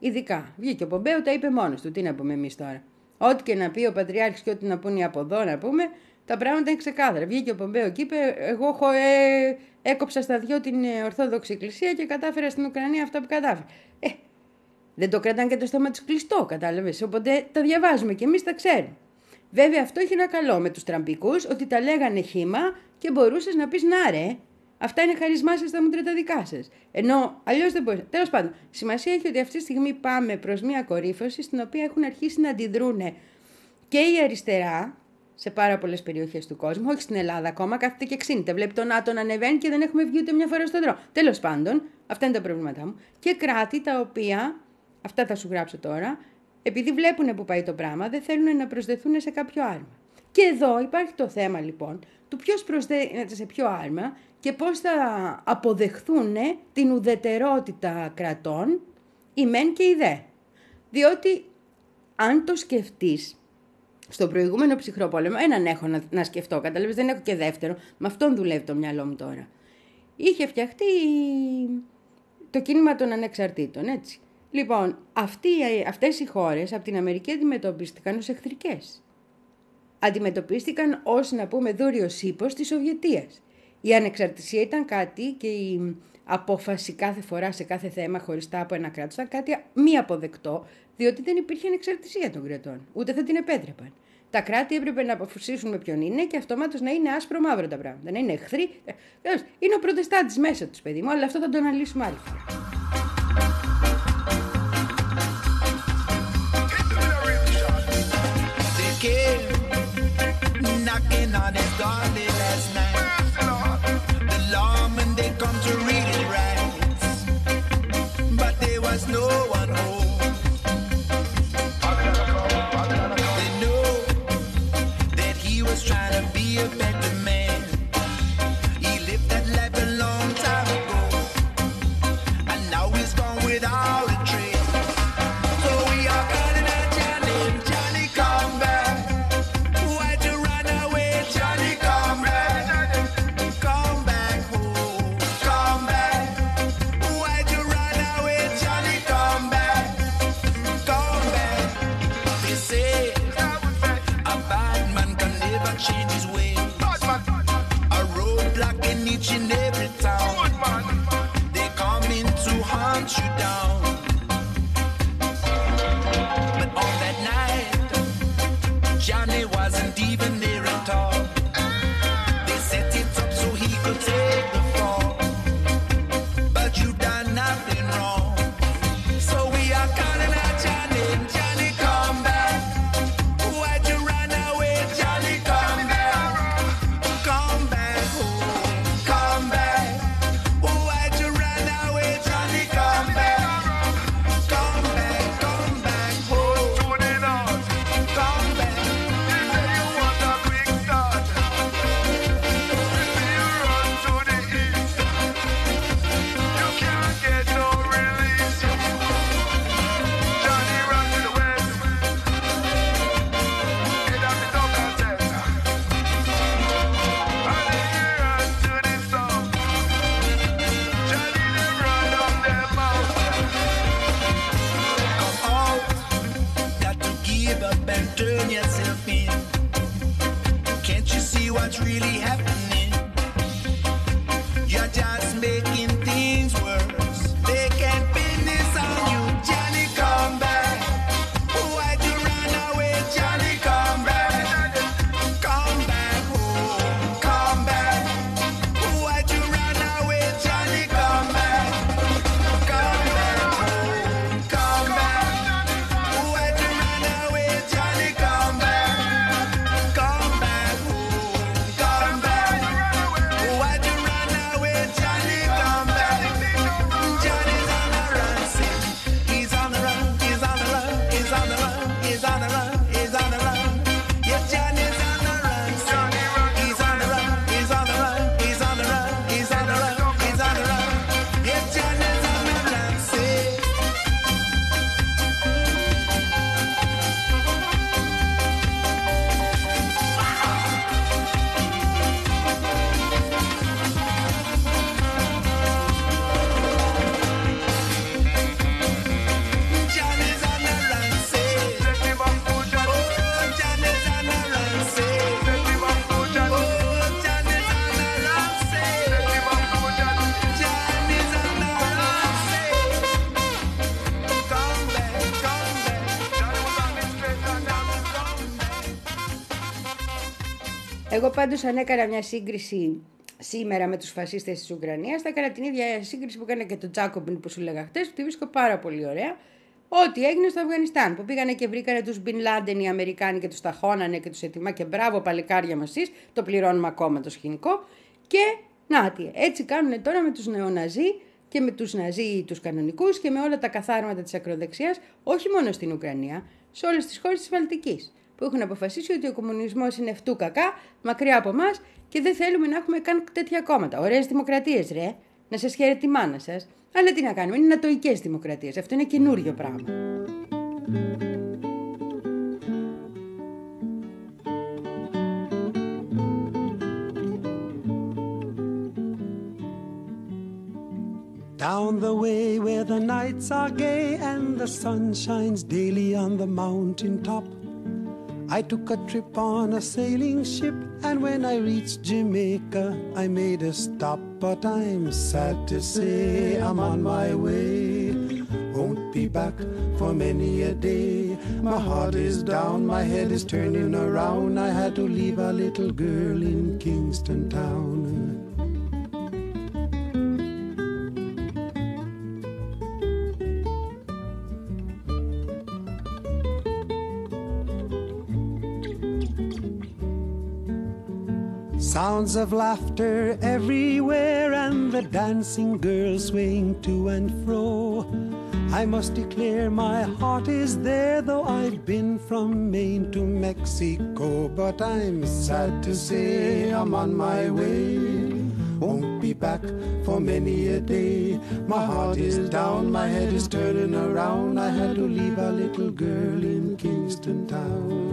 Ειδικά. Βγήκε ο Πομπέο, τα είπε μόνος του. Τι να πούμε εμείς τώρα. Ό,τι και να πει ο Πατριάρχης και ό,τι να πούνε οι από εδώ να πούμε, τα πράγματα είναι ξεκάθαρα. Βγήκε ο Πομπέο και είπε: Εγώ έχω, ε, έκοψα στα δυο την ε, Ορθόδοξη Εκκλησία και κατάφερα στην Ουκρανία αυτά που κατάφερα. Ε, δεν το κρατάνε και το στόμα του κλειστό, κατάλαβες. Οπότε τα διαβάζουμε και εμείς τα ξέρουμε. Βέβαια, αυτό έχει ένα καλό με τους τραμπικούς, ότι τα λέγανε χύμα και μπορούσες να πεις να ρε. Αυτά είναι χαρισμά σας, τα μούτρα τα δικά σας. Ενώ αλλιώς δεν μπορεί. Τέλος πάντων, σημασία έχει ότι αυτή τη στιγμή πάμε προς μια κορύφωση στην οποία έχουν αρχίσει να αντιδρούν και η αριστερά σε πάρα πολλές περιοχές του κόσμου, όχι στην Ελλάδα ακόμα, κάθεται και ξύνεται. Βλέπει τον ΝΑΤΟ να ανεβαίνει και δεν έχουμε βγει ούτε μια φορά στον δρόμο. Τέλος πάντων, αυτά είναι τα προβλήματά μου. Και κράτη τα οποία, αυτά θα σου γράψω τώρα, επειδή βλέπουν που πάει το πράγμα, δεν θέλουν να προσδεθούν σε κάποιο άρμα. Και εδώ υπάρχει το θέμα λοιπόν του ποιος προσδέεται σε ποιο άρμα και πώς θα αποδεχθούν την ουδετερότητα κρατών, η μεν και η δε. Διότι αν το σκεφτείς, στο προηγούμενο ψυχρό πόλεμο, έναν έχω να, να σκεφτώ, καταλαβαίνεις, δεν έχω και δεύτερο, με αυτόν δουλεύει το μυαλό μου τώρα. Είχε φτιαχτεί το κίνημα των ανεξαρτήτων, έτσι. Λοιπόν, αυτοί, αυτές οι χώρες από την Αμερική αντιμετωπίστηκαν ως εχθρικές. Αντιμετωπίστηκαν ως, να πούμε, δούριος ύπος της Σοβιετίας. Η ανεξαρτησία ήταν κάτι και η απόφαση κάθε φορά σε κάθε θέμα χωριστά από ένα κράτος ήταν κάτι μη αποδεκτό, διότι δεν υπήρχε ανεξαρτησία των κρατών, ούτε θα την επέτρεπαν. Τα κράτη έπρεπε να αποφασίσουν με ποιον είναι και αυτομάτως να είναι άσπρο-μαύρο τα πράγματα. Να είναι εχθροί. Είναι ο προτεστάντης μέσα τους, παιδί μου, αλλά αυτό θα το αναλύσουμε άλλη φορά. Knocking on his door late last night. The lawmen, they come to read his rights, but there was no one home. They know that he was trying to be a better man. He lived that life a long time ago, and now he's gone without a trace. So we are calling out Johnny, Johnny, come back. Change his way. A roadblock in each and every town. They come in to hunt you down. But on that night, Johnny wasn't even there at all. They set it up so he could take the fall. But you done nothing wrong. So we are calling out Johnny, Johnny, come back. Why'd you run away, Johnny? Come back. Come back home. Come back. Why'd you run away, Johnny? Come back. Come back. Come back home. Come back. You want a quick start? You run to the east. You can't get no release. Johnny run to the west. Get up the top contest. And he run to the south. Johnny they run up their mouth. Come out. Got to give up and turn yourself in. Can't you see what's really happening? You're just making things worse. They can't pin this on you. Johnny, come back. Why'd you run away, Johnny? Come back. Come back home. Come back. Why'd you run away, Johnny? Come back. Come back home. Come back. Why'd you run away, Johnny? Come back. Come back home. Come back. Εγώ πάντως αν έκανα μια σύγκριση σήμερα με τους φασίστες της Ουκρανίας, θα έκανα την ίδια σύγκριση που έκανε και το Τζάκομπιν που σου λέγα χτες, που τη βρίσκω πάρα πολύ ωραία. Ό,τι έγινε στο Αφγανιστάν, που πήγανε και βρήκανε τους Μπιν Λάντεν οι Αμερικάνοι και τους ταχώνανε και τους ετοιμά και μπράβο παλικάρια μας εσείς, το πληρώνουμε ακόμα το σκηνικό. Και νάτι, έτσι κάνουν τώρα με τους νεοναζί και με τους ναζί τους κανονικούς και με όλα τα καθάρματα της ακροδεξιάς, όχι μόνο στην Ουκρανία, σε όλες τις χώρες της Βαλτικής, που έχουν αποφασίσει ότι ο κομμουνισμός είναι φτού κακά, μακριά από εμάς και δεν θέλουμε να έχουμε καν τέτοια κόμματα. Ωραίες δημοκρατίες, ρε, να σας χαίρεται η μάνα σας. Αλλά τι να κάνουμε, είναι νατοικές δημοκρατίες. Αυτό είναι καινούριο πράγμα. Down the way where the nights are gay and the sun shines daily on the mountain top, I took a trip on a sailing ship, and when I reached Jamaica, I made a stop. But I'm sad to say I'm on my way. Won't be back for many a day. My heart is down, my head is turning around. I had to leave a little girl in Kingston Town. Sounds of laughter everywhere and the dancing girls swaying to and fro. I must declare my heart is there, though I've been from Maine to Mexico. But I'm sad to say I'm on my way. Won't be back for many a day. My heart is down, my head is turning around. I had to leave a little girl in Kingston Town.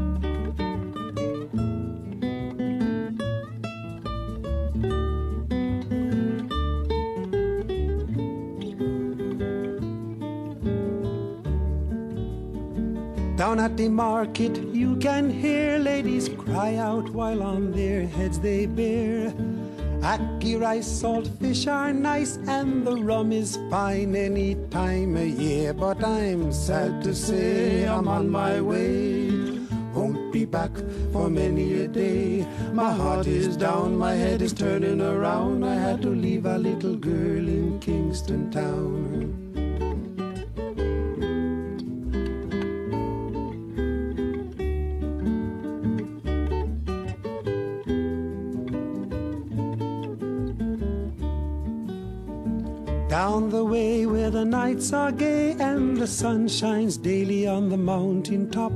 Down at the market you can hear ladies cry out while on their heads they bear. Ackee rice, salt fish are nice and the rum is fine any time of year. But I'm sad to say I'm on my way. Won't be back for many a day. My heart is down, my head is turning around. I had to leave a little girl in Kingston Town. Down the way where the nights are gay and the sun shines daily on the mountain top,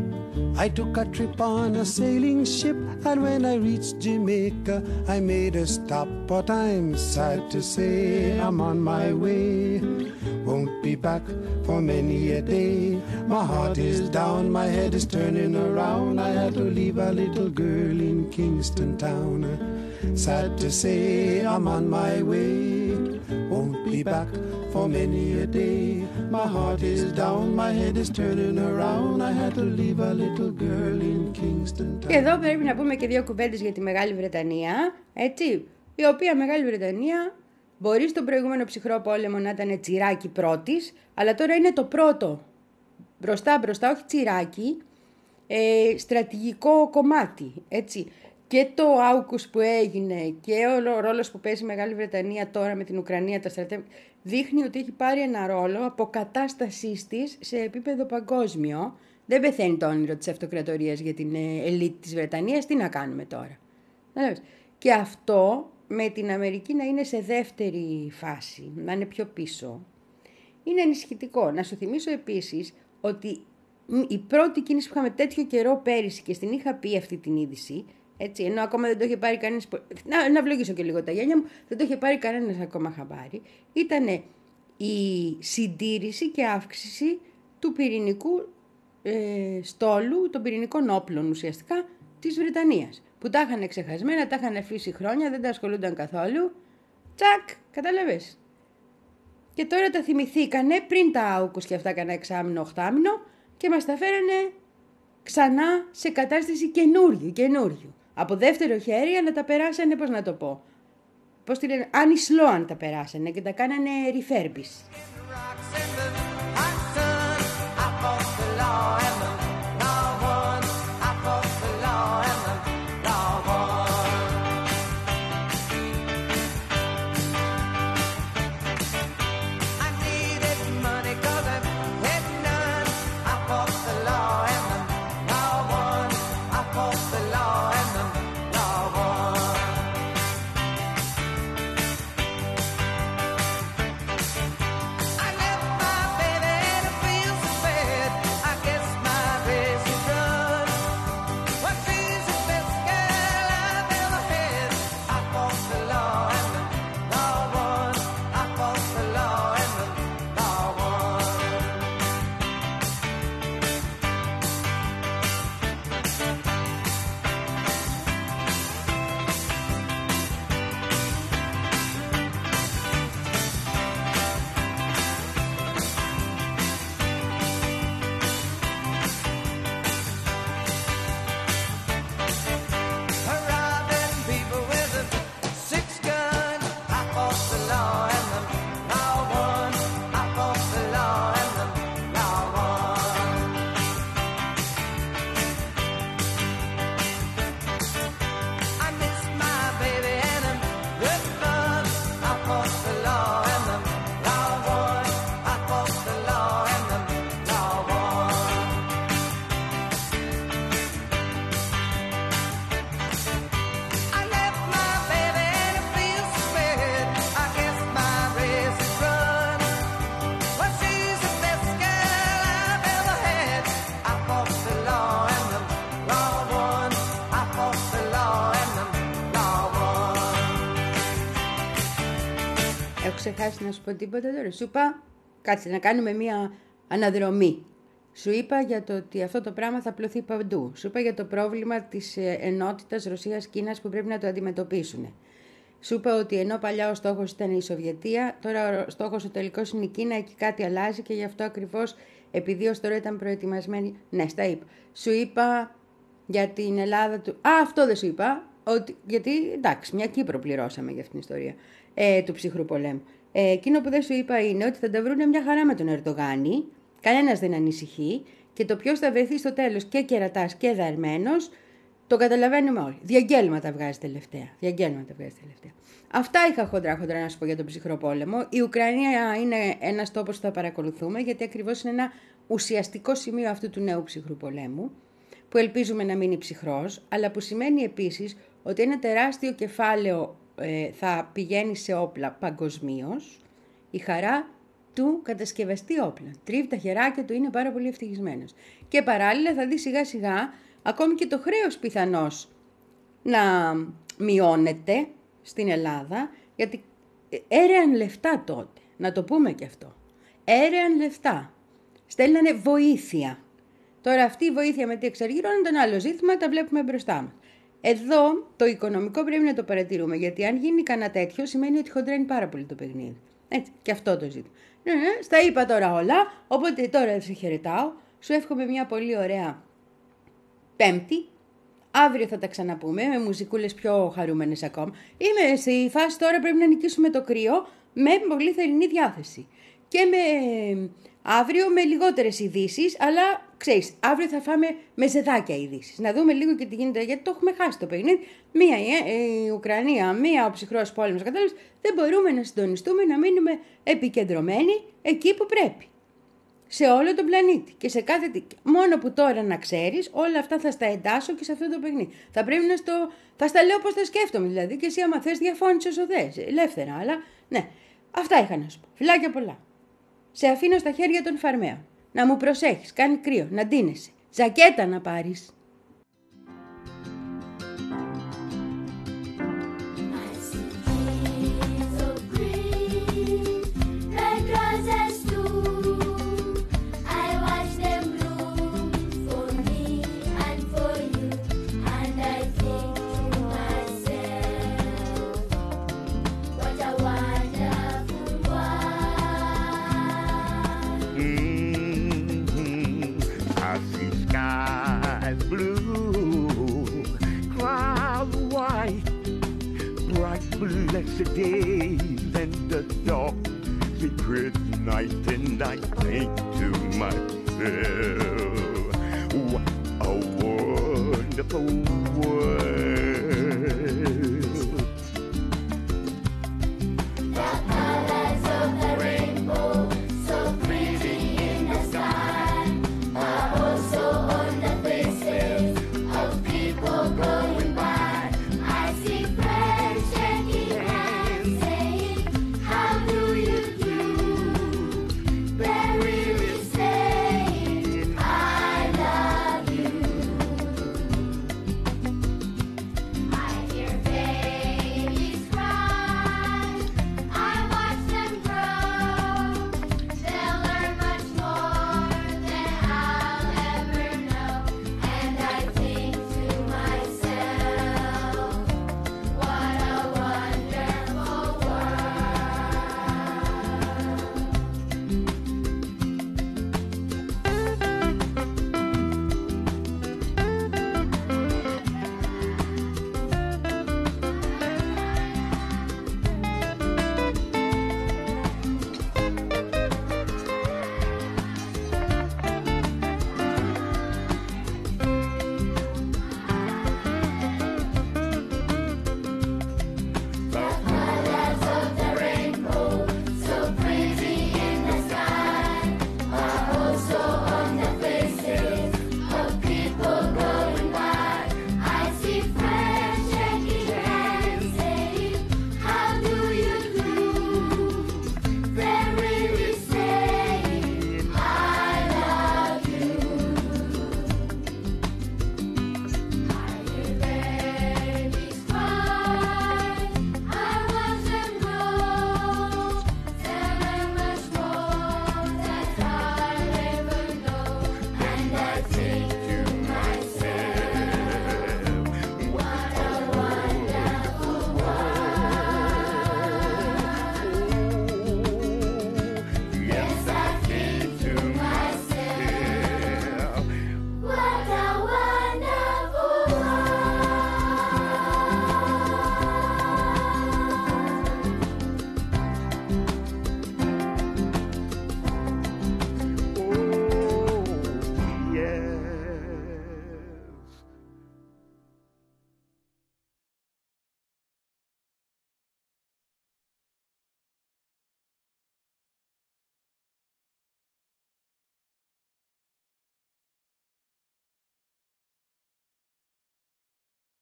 I took a trip on a sailing ship, and when I reached Jamaica, I made a stop. But I'm sad to say I'm on my way. Won't be back for many a day. My heart is down, my head is turning around. I had to leave a little girl in Kingston Town. Sad to say I'm on my way. Won't be back for many a day. My heart is down, my head is turning around. I had to leave a little girl in Kingston Town. Και εδώ πρέπει να πούμε και δύο κουβέντες για τη Μεγάλη Βρετανία, έτσι, η οποία Μεγάλη Βρετανία μπορεί στον προηγούμενο ψυχρό πόλεμο να ήταν τσιράκι πρώτης, αλλά τώρα είναι το πρώτο μπροστά μπροστά, όχι τσιράκι, ε, στρατηγικό κομμάτι, έτσι. Και το άουκους που έγινε και ο ρόλος που παίζει η Μεγάλη Βρετανία τώρα με την Ουκρανία, τα στρατεύματα, δείχνει ότι έχει πάρει ένα ρόλο αποκατάστασής της σε επίπεδο παγκόσμιο. Δεν πεθαίνει το όνειρο της αυτοκρατορίας για την ελίτ της Βρετανίας. Τι να κάνουμε τώρα. Και αυτό με την Αμερική να είναι σε δεύτερη φάση, να είναι πιο πίσω, είναι ενισχυτικό. Να σου θυμίσω επίσης ότι η πρώτη κίνηση που είχαμε τέτοιο καιρό πέρυσι και στην είχα πει αυτή την είδηση, έτσι, ενώ ακόμα δεν το είχε πάρει κανένας, να, να βλογίσω και λίγο τα γένια μου, δεν το είχε πάρει κανένας ακόμα χαμπάρι, ήταν η συντήρηση και αύξηση του πυρηνικού ε, στόλου, των πυρηνικών όπλων ουσιαστικά της Βρετανίας, που τα είχαν ξεχασμένα, τα είχαν αφήσει χρόνια, δεν τα ασχολούνταν καθόλου, τσακ, κατάλαβες. Και τώρα τα θυμηθήκανε πριν τα άουκους και αυτά κανένα εξάμηνο, οχτάμηνο και μας τα φέρανε ξανά σε κατάσταση καινούριου, καινούριου. Από δεύτερο χέρι, αλλά τα περάσανε, πώς να το πω, πώς τη λένε, ανισλόαν τα περάσανε και τα κάνανε refurbish. Law Έχω ξεχάσει να σου πω τίποτα τώρα. Σου είπα, κάτσε να κάνουμε μία αναδρομή. Σου είπα για το ότι αυτό το πράγμα θα πλωθεί παντού. Σου είπα για το πρόβλημα της ενότητας Ρωσίας-Κίνας που πρέπει να το αντιμετωπίσουν. Σου είπα ότι ενώ παλιά ο στόχος ήταν η Σοβιετία, τώρα ο στόχος ο τελικός είναι η Κίνα, εκεί κάτι αλλάζει και γι' αυτό ακριβώς, επειδή ως τώρα ήταν προετοιμασμένοι. Ναι, στα είπα. Σου είπα για την Ελλάδα του. Α, αυτό δεν σου είπα. Ότι... Γιατί εντάξει, μια Κύπρο πληρώσαμε για αυτήν την ιστορία ε, του ψυχρού πολέμου. Ε, εκείνο που δεν σου είπα είναι ότι θα τα βρούνε μια χαρά με τον Ερντογάνη. Κανένας δεν ανησυχεί και το ποιος θα βρεθεί στο τέλος και κερατάς και δαρμένος, το καταλαβαίνουμε όλοι. Διαγγέλματα βγάζει τελευταία. Διαγγέλματα βγάζει τελευταία. Αυτά είχα χοντρά χοντρά να σου πω για τον ψυχρό πόλεμο. Η Ουκρανία είναι ένας τόπος που θα παρακολουθούμε, γιατί ακριβώς είναι ένα ουσιαστικό σημείο αυτού του νέου ψυχρού πολέμου, που ελπίζουμε να μείνει ψυχρός, αλλά που σημαίνει επίσης ότι ένα τεράστιο κεφάλαιο ε, θα πηγαίνει σε όπλα παγκοσμίως. Η χαρά του κατασκευαστεί όπλα. Τρίβει τα χεράκια του, είναι πάρα πολύ ευτυχισμένος. Και παράλληλα θα δει σιγά σιγά ακόμη και το χρέος πιθανώς να μειώνεται στην Ελλάδα, γιατί έρεαν λεφτά τότε, να το πούμε και αυτό. Έρεαν λεφτά. Στέλνανε βοήθεια. Τώρα αυτή η βοήθεια με τι εξαργυρώνει τον άλλο ζήτημα, τα βλέπουμε μπροστά μας. Εδώ το οικονομικό πρέπει να το παρατηρούμε, γιατί αν γίνει κανένα τέτοιο σημαίνει ότι χοντρένει πάρα πολύ το παιχνίδι. Έτσι, και αυτό το ζήτημα. Ναι, ναι, στα είπα τώρα όλα, οπότε τώρα σε χαιρετάω. Σου εύχομαι μια πολύ ωραία Πέμπτη. Αύριο θα τα ξαναπούμε με μουσικούλες πιο χαρούμενες ακόμα. Είμαι στη φάση τώρα πρέπει να νικήσουμε το κρύο με πολύ θερινή διάθεση. Και με αύριο με λιγότερες ειδήσεις, αλλά ξέρεις, αύριο θα φάμε με ζεδάκια ειδήσεις. Να δούμε λίγο και τι γίνεται, γιατί το έχουμε χάσει το παιχνίδι. Μία η Ουκρανία, μία ο ψυχρός πόλεμος, κατάλαβες, δεν μπορούμε να συντονιστούμε, να μείνουμε επικεντρωμένοι εκεί που πρέπει. Σε όλο τον πλανήτη και σε κάθε τι. Μόνο που τώρα να ξέρεις, όλα αυτά θα στα εντάσσω και σε αυτό το παιχνίδι. Θα πρέπει να στο. Θα στα λέω πώς τα σκέφτομαι, δηλαδή, και εσύ, άμα θες, διαφώνεις όσο θες. Ελεύθερα, αλλά ναι. Αυτά είχα να σου πω. Φιλάκια πολλά. Σε αφήνω στα χέρια των φαρμαίων. Να μου προσέχεις, κάνει κρύο, να ντύνεσαι. Ζακέτα να πάρεις. Blessed days and the dark secret night, and I think to myself, what a wonderful world.